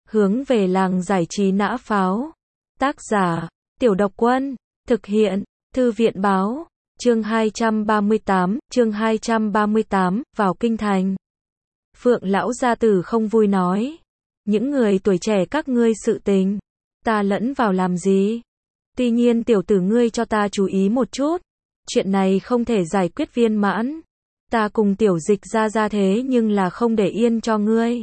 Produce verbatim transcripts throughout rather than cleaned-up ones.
Hướng về làng giải trí nã pháo. Tác giả, Tiểu Độc Quân. Thực hiện, Thư viện báo. Chương hai trăm ba mươi tám, chương hai trăm ba mươi tám, vào kinh thành. Phượng lão gia tử không vui nói. Những người tuổi trẻ các ngươi sự tình. Ta lẫn vào làm gì? Tuy nhiên tiểu tử ngươi cho ta chú ý một chút. Chuyện này không thể giải quyết viên mãn. Ta cùng tiểu dịch ra ra thế nhưng là không để yên cho ngươi.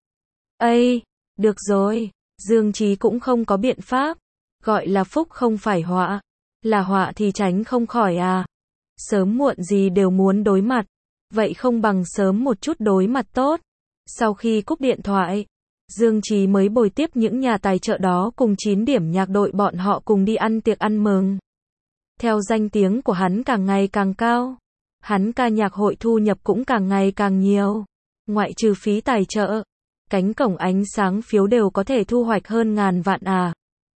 Ây, được rồi, Dương Chí cũng không có biện pháp. Gọi là phúc không phải họa. Là họa thì tránh không khỏi à. Sớm muộn gì đều muốn đối mặt. Vậy không bằng sớm một chút đối mặt tốt. Sau khi cúp điện thoại, Dương Chí mới bồi tiếp những nhà tài trợ đó cùng chín điểm nhạc đội bọn họ cùng đi ăn tiệc ăn mừng. Theo danh tiếng của hắn càng ngày càng cao, hắn ca nhạc hội thu nhập cũng càng ngày càng nhiều. Ngoại trừ phí tài trợ, cánh cổng ánh sáng phiếu đều có thể thu hoạch hơn ngàn vạn à.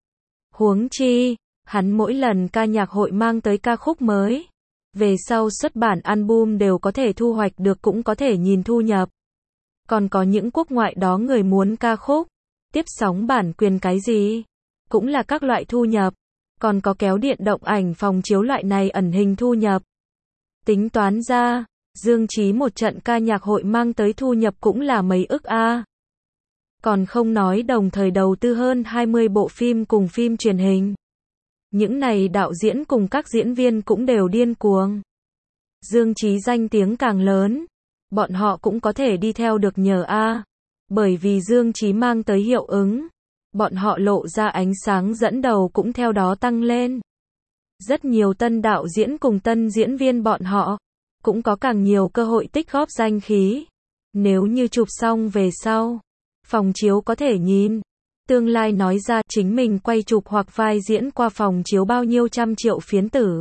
Huống chi, hắn mỗi lần ca nhạc hội mang tới ca khúc mới, về sau xuất bản album đều có thể thu hoạch được cũng có thể nhìn thu nhập. Còn có những quốc ngoại đó người muốn ca khúc, tiếp sóng bản quyền cái gì, cũng là các loại thu nhập. Còn có kéo điện động ảnh phòng chiếu loại này ẩn hình thu nhập. Tính toán ra, Dương Chí một trận ca nhạc hội mang tới thu nhập cũng là mấy ức a. Còn không nói đồng thời đầu tư hơn hai mươi bộ phim cùng phim truyền hình. Những này đạo diễn cùng các diễn viên cũng đều điên cuồng. Dương Chí danh tiếng càng lớn, bọn họ cũng có thể đi theo được nhờ a. Bởi vì Dương Chí mang tới hiệu ứng, bọn họ lộ ra ánh sáng dẫn đầu cũng theo đó tăng lên. Rất nhiều tân đạo diễn cùng tân diễn viên bọn họ cũng có càng nhiều cơ hội tích góp danh khí. Nếu như chụp xong về sau, phòng chiếu có thể nhìn, tương lai nói ra chính mình quay chụp hoặc vai diễn qua phòng chiếu bao nhiêu trăm triệu phiến tử.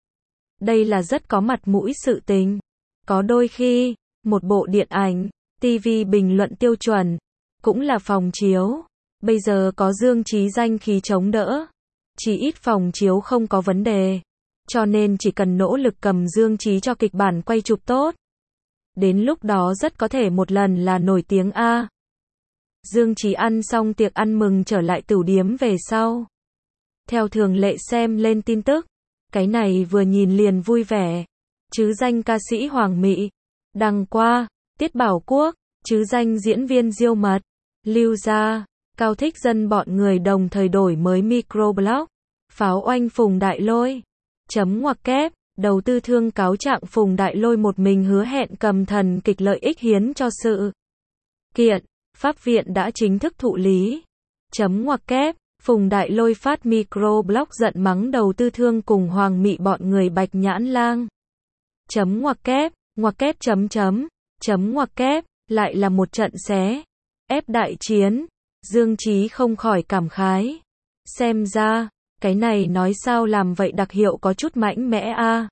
Đây là rất có mặt mũi sự tình. Có đôi khi, một bộ điện ảnh, ti vi bình luận tiêu chuẩn, cũng là phòng chiếu. Bây giờ có Dương Chí danh khí chống đỡ, chỉ ít phòng chiếu không có vấn đề. Cho nên chỉ cần nỗ lực cầm Dương Chí cho kịch bản quay chụp tốt, đến lúc đó rất có thể một lần là nổi tiếng a. Dương Chí ăn xong tiệc ăn mừng trở lại tửu điếm về sau, theo thường lệ xem lên tin tức. Cái này vừa nhìn liền vui vẻ. Chứ danh ca sĩ Hoàng Mị, đăng qua, Tiết Bảo Quốc, chứ danh diễn viên Diêu Mật, Lưu Gia, Cao Thích Dân bọn người đồng thời đổi mới microblog. Pháo oanh Phùng Đại Lôi. Chấm ngoặc kép, đầu tư thương cáo trạng Phùng Đại Lôi một mình hứa hẹn cầm thần kịch lợi ích hiến cho sự kiện. Pháp viện đã chính thức thụ lý. Chấm ngoặc kép, Phùng Đại Lôi phát microblog giận mắng đầu tư thương cùng Hoàng Mị bọn người Bạch Nhãn Lang. Chấm ngoặc kép, ngoặc kép chấm chấm, chấm ngoặc kép, lại là một trận xé ép đại chiến. Dương Chí không khỏi cảm khái. Xem ra, cái này nói sao làm vậy đặc hiệu có chút mạnh mẽ a.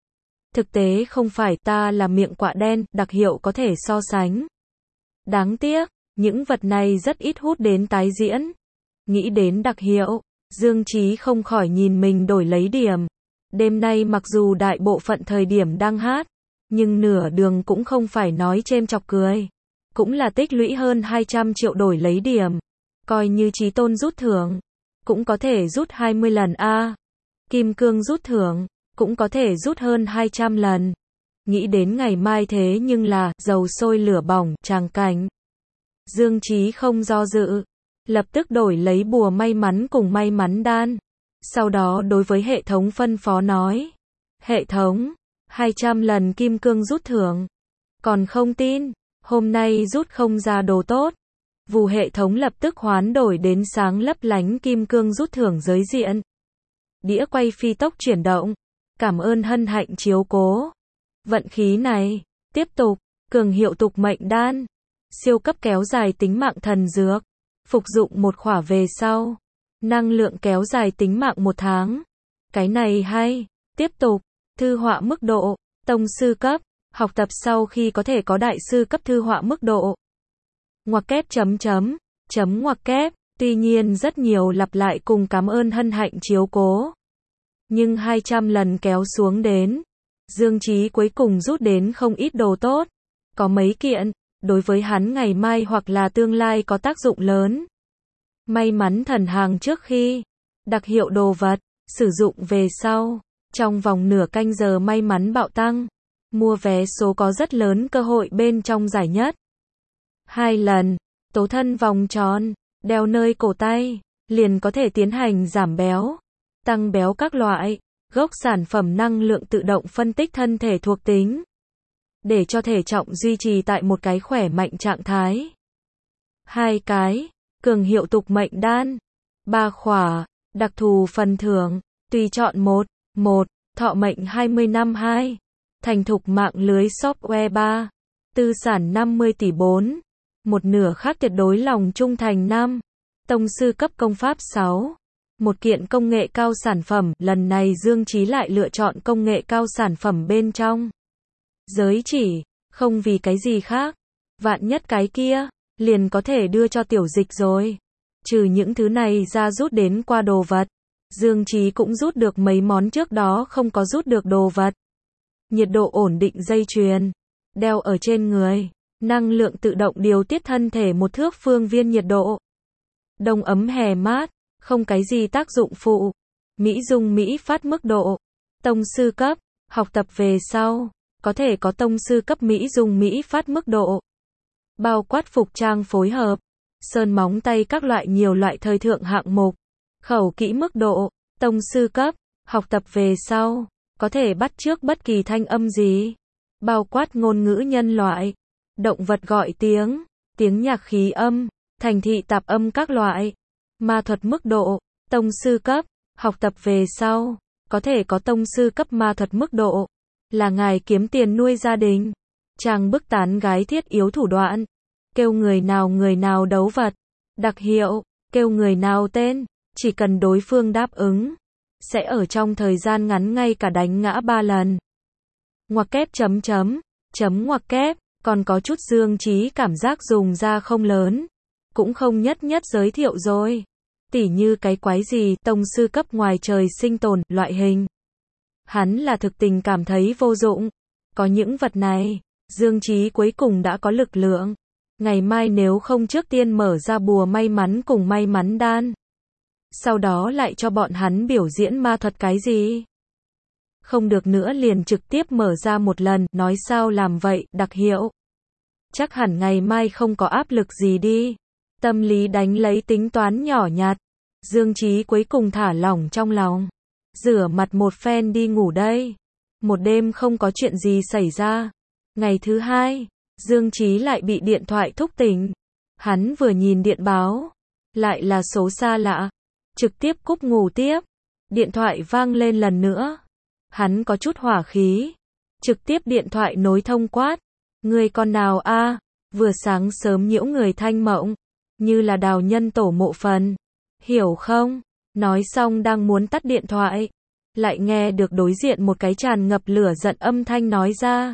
Thực tế không phải ta là miệng quạ đen, đặc hiệu có thể so sánh. Đáng tiếc, những vật này rất ít hút đến tái diễn. Nghĩ đến đặc hiệu, Dương Chí không khỏi nhìn mình đổi lấy điểm. Đêm nay mặc dù đại bộ phận thời điểm đang hát, nhưng nửa đường cũng không phải nói chêm chọc cười. Cũng là tích lũy hơn hai trăm triệu đổi lấy điểm. Coi như Chí Tôn rút thưởng, cũng có thể rút hai mươi lần a. Kim Cương rút thưởng, cũng có thể rút hơn hai trăm lần. Nghĩ đến ngày mai thế nhưng là dầu sôi lửa bỏng tràng cảnh. Dương Chí không do dự, lập tức đổi lấy bùa may mắn cùng may mắn đan. Sau đó đối với hệ thống phân phó nói: hệ thống, hai trăm lần kim cương rút thưởng. Còn không tin, hôm nay rút không ra đồ tốt. Vù hệ thống lập tức hoán đổi đến sáng lấp lánh kim cương rút thưởng giới diện. Đĩa quay phi tốc chuyển động. Cảm ơn hân hạnh chiếu cố. Vận khí này, tiếp tục, cường hiệu tục mệnh đan. Siêu cấp kéo dài tính mạng thần dược. Phục dụng một khỏa về sau, năng lượng kéo dài tính mạng một tháng. Cái này hay. Tiếp tục, thư họa mức độ, tông sư cấp. Học tập sau khi có thể có đại sư cấp thư họa mức độ. Ngoặc kép chấm chấm, chấm ngoặc kép, tuy nhiên rất nhiều lặp lại cùng cảm ơn hân hạnh chiếu cố. Nhưng hai trăm lần kéo xuống đến, Dương Chí cuối cùng rút đến không ít đồ tốt. Có mấy kiện, đối với hắn ngày mai hoặc là tương lai có tác dụng lớn. May mắn thần hàng trước khi đặc hiệu đồ vật, sử dụng về sau. Trong vòng nửa canh giờ may mắn bạo tăng. Mua vé số có rất lớn cơ hội bên trong giải nhất. Hai lần, tố thân vòng tròn, đeo nơi cổ tay, liền có thể tiến hành giảm béo, tăng béo các loại. Gốc sản phẩm năng lượng tự động phân tích thân thể thuộc tính, để cho thể trọng duy trì tại một cái khỏe mạnh trạng thái. Hai cái, cường hiệu tục mệnh đan. Ba khỏa, đặc thù phần thưởng, tùy chọn một. Một, thọ mệnh hai mươi năm. Hai, thành thục mạng lưới software. Ba, tư sản năm mươi tỷ. Bốn, một nửa khác tuyệt đối lòng trung thành. Năm, tông sư cấp công pháp. Sáu, một kiện công nghệ cao sản phẩm. Lần này Dương Chí lại lựa chọn công nghệ cao sản phẩm bên trong giới chỉ, không vì cái gì khác. Vạn nhất cái kia, liền có thể đưa cho tiểu dịch rồi. Trừ những thứ này ra rút đến qua đồ vật, Dương Chí cũng rút được mấy món trước đó không có rút được đồ vật. Nhiệt độ ổn định dây chuyền, đeo ở trên người, năng lượng tự động điều tiết thân thể một thước phương viên nhiệt độ. Đông ấm hè mát, không cái gì tác dụng phụ. Mỹ dung Mỹ phát mức độ tông sư cấp, học tập về sau, có thể có tông sư cấp Mỹ dung Mỹ phát mức độ. Bao quát phục trang phối hợp, sơn móng tay các loại nhiều loại thời thượng hạng mục. Khẩu kỹ mức độ tông sư cấp, học tập về sau, có thể bắt chước bất kỳ thanh âm gì. Bao quát ngôn ngữ nhân loại, động vật gọi tiếng, tiếng nhạc khí âm, thành thị tạp âm các loại. Ma thuật mức độ tông sư cấp, học tập về sau, có thể có tông sư cấp ma thuật mức độ. Là ngài kiếm tiền nuôi gia đình. Trang bức tán gái thiết yếu thủ đoạn. Kêu người nào người nào đấu vật. Đặc hiệu, kêu người nào tên, chỉ cần đối phương đáp ứng, sẽ ở trong thời gian ngắn ngay cả đánh ngã ba lần. Ngoặc kép chấm chấm, chấm ngoặc kép, còn có chút Dương Chí cảm giác dùng ra không lớn, cũng không nhất nhất giới thiệu rồi. Tỉ như cái quái gì, tông sư cấp ngoài trời sinh tồn, loại hình. Hắn là thực tình cảm thấy vô dụng. Có những vật này, Dương Chí cuối cùng đã có lực lượng. Ngày mai nếu không trước tiên mở ra bùa may mắn cùng may mắn đan. Sau đó lại cho bọn hắn biểu diễn ma thuật cái gì. Không được nữa liền trực tiếp mở ra một lần, nói sao làm vậy, đặc hiệu. Chắc hẳn ngày mai không có áp lực gì đi. Tâm lý đánh lấy tính toán nhỏ nhặt. Dương Chí cuối cùng thả lỏng trong lòng. Rửa mặt một phen đi ngủ đây. Một đêm không có chuyện gì xảy ra. Ngày thứ hai, Dương Chí lại bị điện thoại thúc tỉnh. Hắn vừa nhìn điện báo, lại là số xa lạ. Trực tiếp cúp ngủ tiếp. Điện thoại vang lên lần nữa. Hắn có chút hỏa khí. Trực tiếp điện thoại nối thông quát. Người con nào a? Vừa sáng sớm nhiễu người thanh mộng. Như là đào nhân tổ mộ phần. Hiểu không? Nói xong đang muốn tắt điện thoại. Lại nghe được đối diện một cái tràn ngập lửa giận âm thanh nói ra.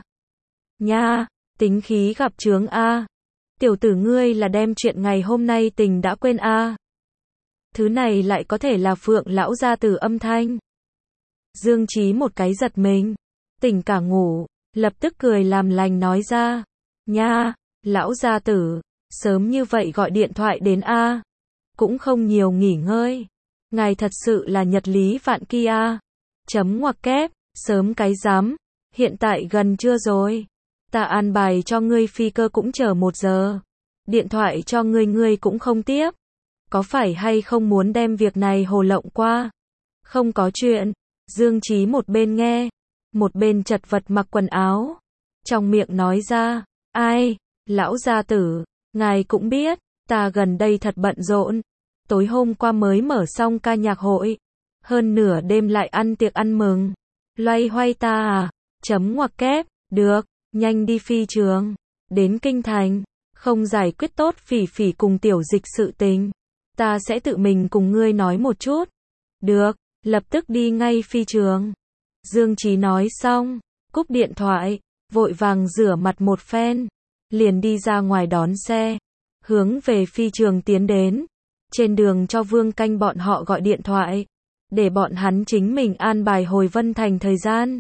Nha, tính khí gặp chướng a. Tiểu tử ngươi là đem chuyện ngày hôm nay tình đã quên a. Thứ này lại có thể là Phượng lão gia tử âm thanh. Dương Chí một cái giật mình, tỉnh cả ngủ, lập tức cười làm lành nói ra. Nha, lão gia tử, sớm như vậy gọi điện thoại đến a. Cũng không nhiều nghỉ ngơi. Ngài thật sự là nhật lý vạn kia a. Chấm ngoặc kép, sớm cái dám, hiện tại gần trưa rồi. Ta an bài cho ngươi phi cơ cũng chờ một giờ. Điện thoại cho ngươi ngươi cũng không tiếp. Có phải hay không muốn đem việc này hồ lộng qua? Không có chuyện. Dương Chí một bên nghe, một bên chật vật mặc quần áo. Trong miệng nói ra, ai, lão gia tử, ngài cũng biết, ta gần đây thật bận rộn. Tối hôm qua mới mở xong ca nhạc hội. Hơn nửa đêm lại ăn tiệc ăn mừng. Loay hoay ta à? Chấm ngoặc kép, được, nhanh đi phi trường. Đến kinh thành, không giải quyết tốt Phỉ Phỉ cùng tiểu dịch sự tình. Ta sẽ tự mình cùng ngươi nói một chút. Được, lập tức đi ngay phi trường. Dương Chí nói xong, cúp điện thoại, vội vàng rửa mặt một phen. Liền đi ra ngoài đón xe, hướng về phi trường tiến đến. Trên đường cho Vương Canh bọn họ gọi điện thoại, để bọn hắn chính mình an bài hồi Vân Thành thời gian.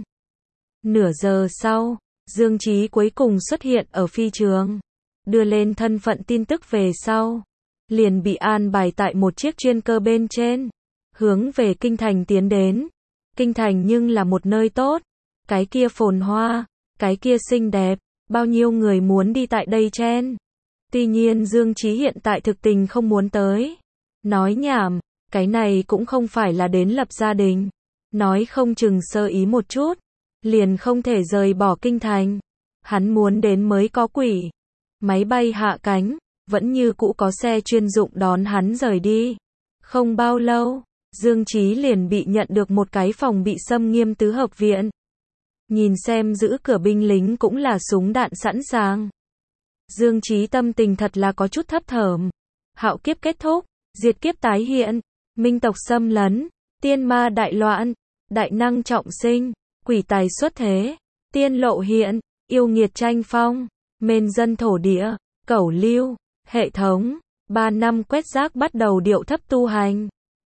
Nửa giờ sau, Dương Chí cuối cùng xuất hiện ở phi trường. Đưa lên thân phận tin tức về sau. liền bị an bài tại một chiếc chuyên cơ bên trên, hướng về kinh thành tiến đến. Kinh thành nhưng là một nơi tốt, cái kia phồn hoa, cái kia xinh đẹp, bao nhiêu người muốn đi tại đây chen. Tuy nhiên Dương Chí hiện tại thực tình không muốn tới. Nói nhảm, cái này cũng không phải là đến lập gia đình. Nói không chừng sơ ý một chút, liền không thể rời bỏ kinh thành. Hắn muốn đến mới có quỷ. Máy bay hạ cánh, vẫn như cũ có xe chuyên dụng đón hắn rời đi. Không bao lâu, Dương Chí liền bị nhận được một cái phòng bị xâm nghiêm tứ hợp viện. Nhìn xem giữ cửa binh lính cũng là súng đạn sẵn sàng. Dương Chí tâm tình thật là có chút thấp thởm. Hạo kiếp kết thúc, diệt kiếp tái hiện, minh tộc xâm lấn, tiên ma đại loạn, đại năng trọng sinh, quỷ tài xuất thế, tiên lộ hiện, yêu nghiệt tranh phong, mên dân thổ địa, cẩu lưu, hệ thống, ba năm quét rác bắt đầu điệu thấp tu hành.